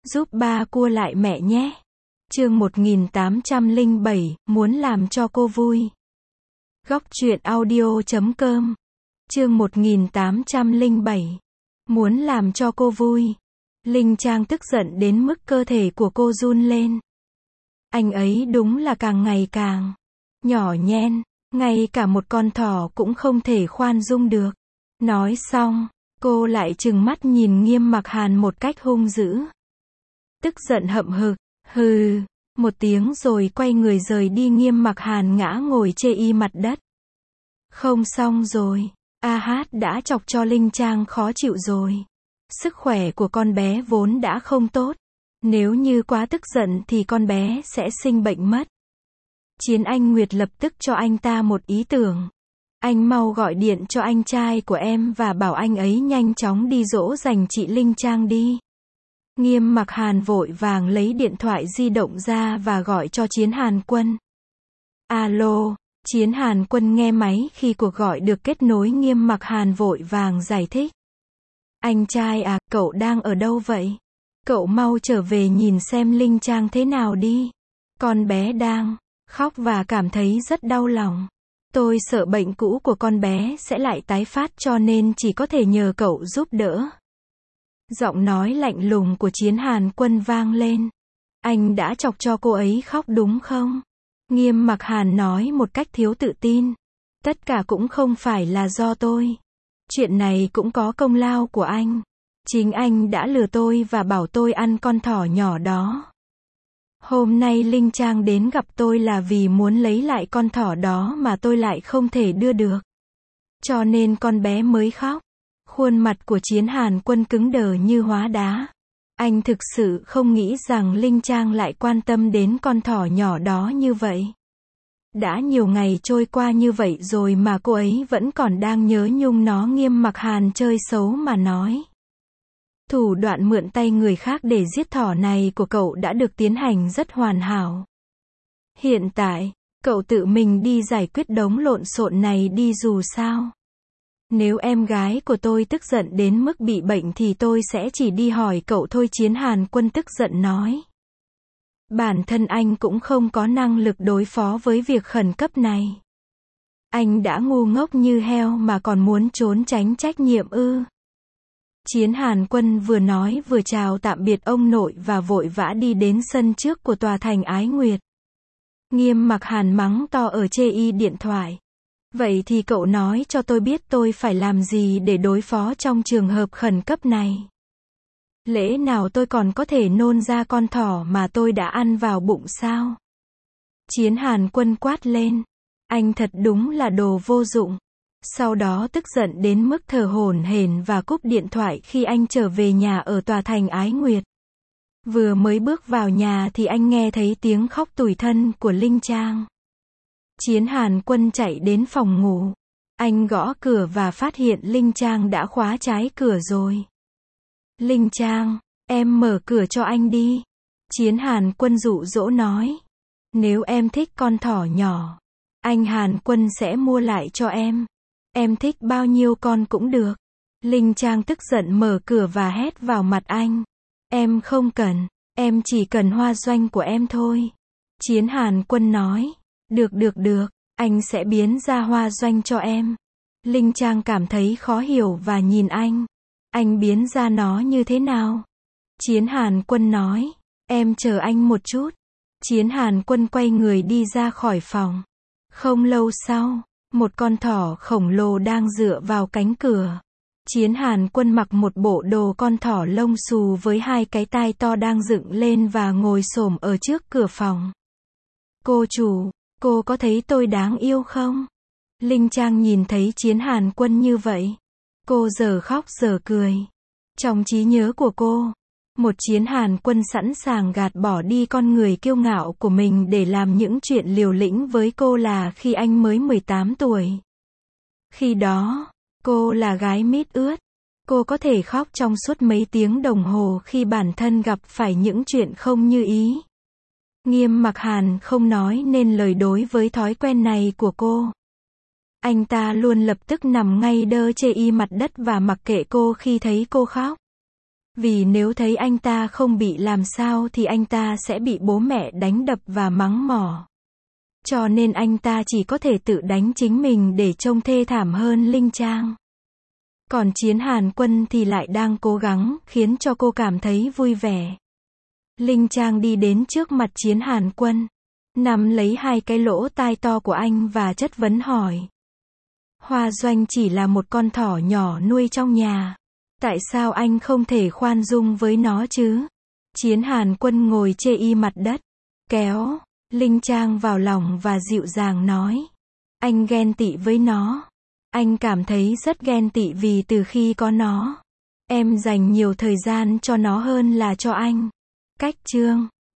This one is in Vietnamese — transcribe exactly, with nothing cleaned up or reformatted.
Giúp ba cua lại mẹ nhé. Chương một nghìn tám trăm lẻ bảy, muốn làm cho cô vui. Góc truyện audio chấm com. Chương một nghìn tám trăm lẻ bảy. Muốn làm cho cô vui. Linh Trang tức giận đến mức cơ thể của cô run lên. Anh ấy đúng là càng ngày càng nhỏ nhen, ngay cả một con thỏ cũng không thể khoan dung được. Nói xong, cô lại trừng mắt nhìn Nghiêm Mặc Hàn một cách hung dữ. Tức giận hậm hực, hừ, một tiếng rồi quay người rời đi. Nghiêm Mặc Hàn ngã ngồi chê y mặt đất. Không xong rồi, A Hát đã chọc cho Linh Trang khó chịu rồi. Sức khỏe của con bé vốn đã không tốt. Nếu như quá tức giận thì con bé sẽ sinh bệnh mất. Chiến Anh Nguyệt lập tức cho anh ta một ý tưởng. Anh mau gọi điện cho anh trai của em và bảo anh ấy nhanh chóng đi dỗ dành chị Linh Trang đi. Nghiêm Mặc Hàn vội vàng lấy điện thoại di động ra và gọi cho Chiến Hàn Quân. Alo, Chiến Hàn Quân nghe máy khi cuộc gọi được kết nối. Nghiêm Mặc Hàn vội vàng giải thích. Anh trai à, cậu đang ở đâu vậy? Cậu mau trở về nhìn xem Linh Trang thế nào đi. Con bé đang khóc và cảm thấy rất đau lòng. Tôi sợ bệnh cũ của con bé sẽ lại tái phát cho nên chỉ có thể nhờ cậu giúp đỡ. Giọng nói lạnh lùng của Chiến Hàn Quân vang lên. Anh đã chọc cho cô ấy khóc đúng không? Nghiêm Mặc Hàn nói một cách thiếu tự tin. Tất cả cũng không phải là do tôi. Chuyện này cũng có công lao của anh. Chính anh đã lừa tôi và bảo tôi ăn con thỏ nhỏ đó. Hôm nay Linh Trang đến gặp tôi là vì muốn lấy lại con thỏ đó mà tôi lại không thể đưa được. Cho nên con bé mới khóc. Khuôn mặt của Chiến Hàn Quân cứng đờ như hóa đá. Anh thực sự không nghĩ rằng Linh Trang lại quan tâm đến con thỏ nhỏ đó như vậy. Đã nhiều ngày trôi qua như vậy rồi mà cô ấy vẫn còn đang nhớ nhung nó. Nghiêm Mặc Hàn chơi xấu mà nói. Thủ đoạn mượn tay người khác để giết thỏ này của cậu đã được tiến hành rất hoàn hảo. Hiện tại, cậu tự mình đi giải quyết đống lộn xộn này đi dù sao. Nếu em gái của tôi tức giận đến mức bị bệnh thì tôi sẽ chỉ đi hỏi cậu thôi. Chiến Hàn Quân tức giận nói. Bản thân anh cũng không có năng lực đối phó với việc khẩn cấp này. Anh đã ngu ngốc như heo mà còn muốn trốn tránh trách nhiệm ư? Chiến Hàn Quân vừa nói vừa chào tạm biệt ông nội và vội vã đi đến sân trước của tòa thành Ái Nguyệt. Nghiêm Mặc Hàn mắng to ở chê y điện thoại. Vậy thì cậu nói cho tôi biết tôi phải làm gì để đối phó trong trường hợp khẩn cấp này. Lẽ nào tôi còn có thể nôn ra con thỏ mà tôi đã ăn vào bụng sao? Chiến Hàn Quân quát lên. Anh thật đúng là đồ vô dụng. Sau đó tức giận đến mức thở hổn hển và cúp điện thoại khi anh trở về nhà ở tòa thành Ái Nguyệt. Vừa mới bước vào nhà thì anh nghe thấy tiếng khóc tủi thân của Linh Trang. Chiến Hàn Quân chạy đến phòng ngủ. Anh gõ cửa và phát hiện Linh Trang đã khóa trái cửa rồi. Linh Trang, em mở cửa cho anh đi. Chiến Hàn Quân dụ dỗ nói. Nếu em thích con thỏ nhỏ, anh Hàn Quân sẽ mua lại cho em. Em thích bao nhiêu con cũng được. Linh Trang tức giận mở cửa và hét vào mặt anh. Em không cần, em chỉ cần hoa doanh của em thôi. Chiến Hàn Quân nói. Được được được, anh sẽ biến ra hoa doanh cho em. Linh Trang cảm thấy khó hiểu và nhìn anh. Anh biến ra nó như thế nào? Chiến Hàn Quân nói. Em chờ anh một chút. Chiến Hàn Quân quay người đi ra khỏi phòng. Không lâu sau, một con thỏ khổng lồ đang dựa vào cánh cửa. Chiến Hàn Quân mặc một bộ đồ con thỏ lông xù với hai cái tai to đang dựng lên và ngồi xổm ở trước cửa phòng. Cô chủ, cô có thấy tôi đáng yêu không? Linh Trang nhìn thấy Chiến Hàn Quân như vậy. Cô giờ khóc giờ cười. Trong trí nhớ của cô, một Chiến Hàn Quân sẵn sàng gạt bỏ đi con người kiêu ngạo của mình để làm những chuyện liều lĩnh với cô là khi anh mới mười tám tuổi. Khi đó, cô là gái mít ướt. Cô có thể khóc trong suốt mấy tiếng đồng hồ khi bản thân gặp phải những chuyện không như ý. Nghiêm Mặc Hàn không nói nên lời đối với thói quen này của cô. Anh ta luôn lập tức nằm ngay đơ chê y mặt đất và mặc kệ cô khi thấy cô khóc. Vì nếu thấy anh ta không bị làm sao thì anh ta sẽ bị bố mẹ đánh đập và mắng mỏ. Cho nên anh ta chỉ có thể tự đánh chính mình để trông thê thảm hơn Linh Trang. Còn Chiến Hàn Quân thì lại đang cố gắng, khiến cho cô cảm thấy vui vẻ. Linh Trang đi đến trước mặt Chiến Hàn Quân, nắm lấy hai cái lỗ tai to của anh và chất vấn hỏi. Hoa Doanh chỉ là một con thỏ nhỏ nuôi trong nhà. Tại sao anh không thể khoan dung với nó chứ? Chiến Hàn Quân ngồi chê y mặt đất, kéo Linh Trang vào lòng và dịu dàng nói. Anh ghen tị với nó. Anh cảm thấy rất ghen tị vì từ khi có nó, em dành nhiều thời gian cho nó hơn là cho anh. Cách chương